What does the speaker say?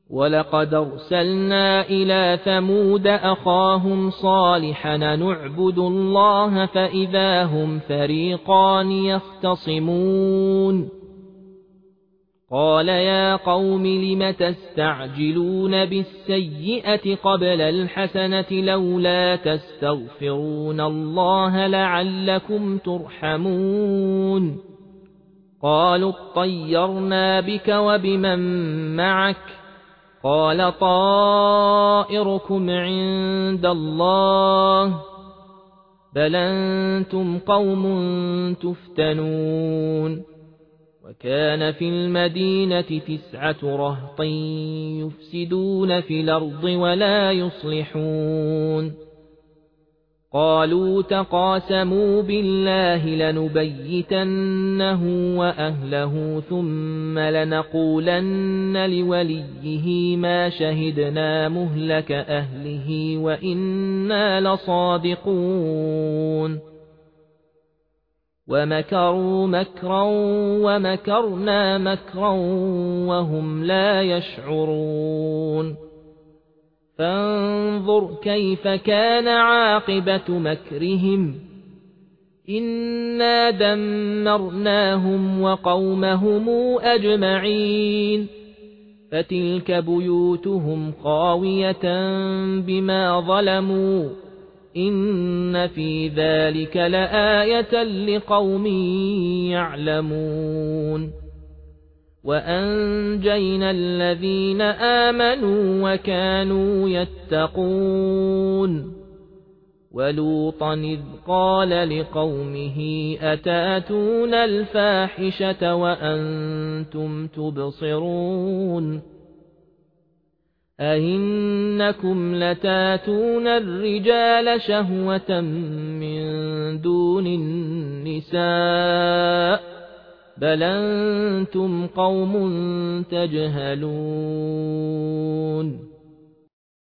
ولقد أرسلنا إلى ثمود أخاهم صالحا أن اعبدوا الله فإذا هم فريقان يختصمون قال يا قوم لم تستعجلون بالسيئة قبل الحسنة لولا تستغفرون الله لعلكم ترحمون قالوا اطيرنا بك وبمن معك قال طائركم عند الله بل أنتم قوم تفتنون وكان في المدينة 9 رهط يفسدون في الأرض ولا يصلحون قالوا تقاسموا بالله لنبيتنه وأهله ثم لنقولن لوليه ما شهدنا مهلك أهله وإنا لصادقون ومكروا مكرا ومكرنا مكرا وهم لا يشعرون فانظر كيف كان عاقبة مكرهم إنا دمرناهم وقومهم أجمعين فتلك بيوتهم خاوية بما ظلموا إن في ذلك لآية لقوم يعلمون وأنجينا الذين آمنوا وكانوا يتقون ولوطا إذ قال لقومه أتاتون الفاحشة وأنتم تبصرون أئنكم لتاتون الرجال شهوة من دون النساء بل أنتم قوم تجهلون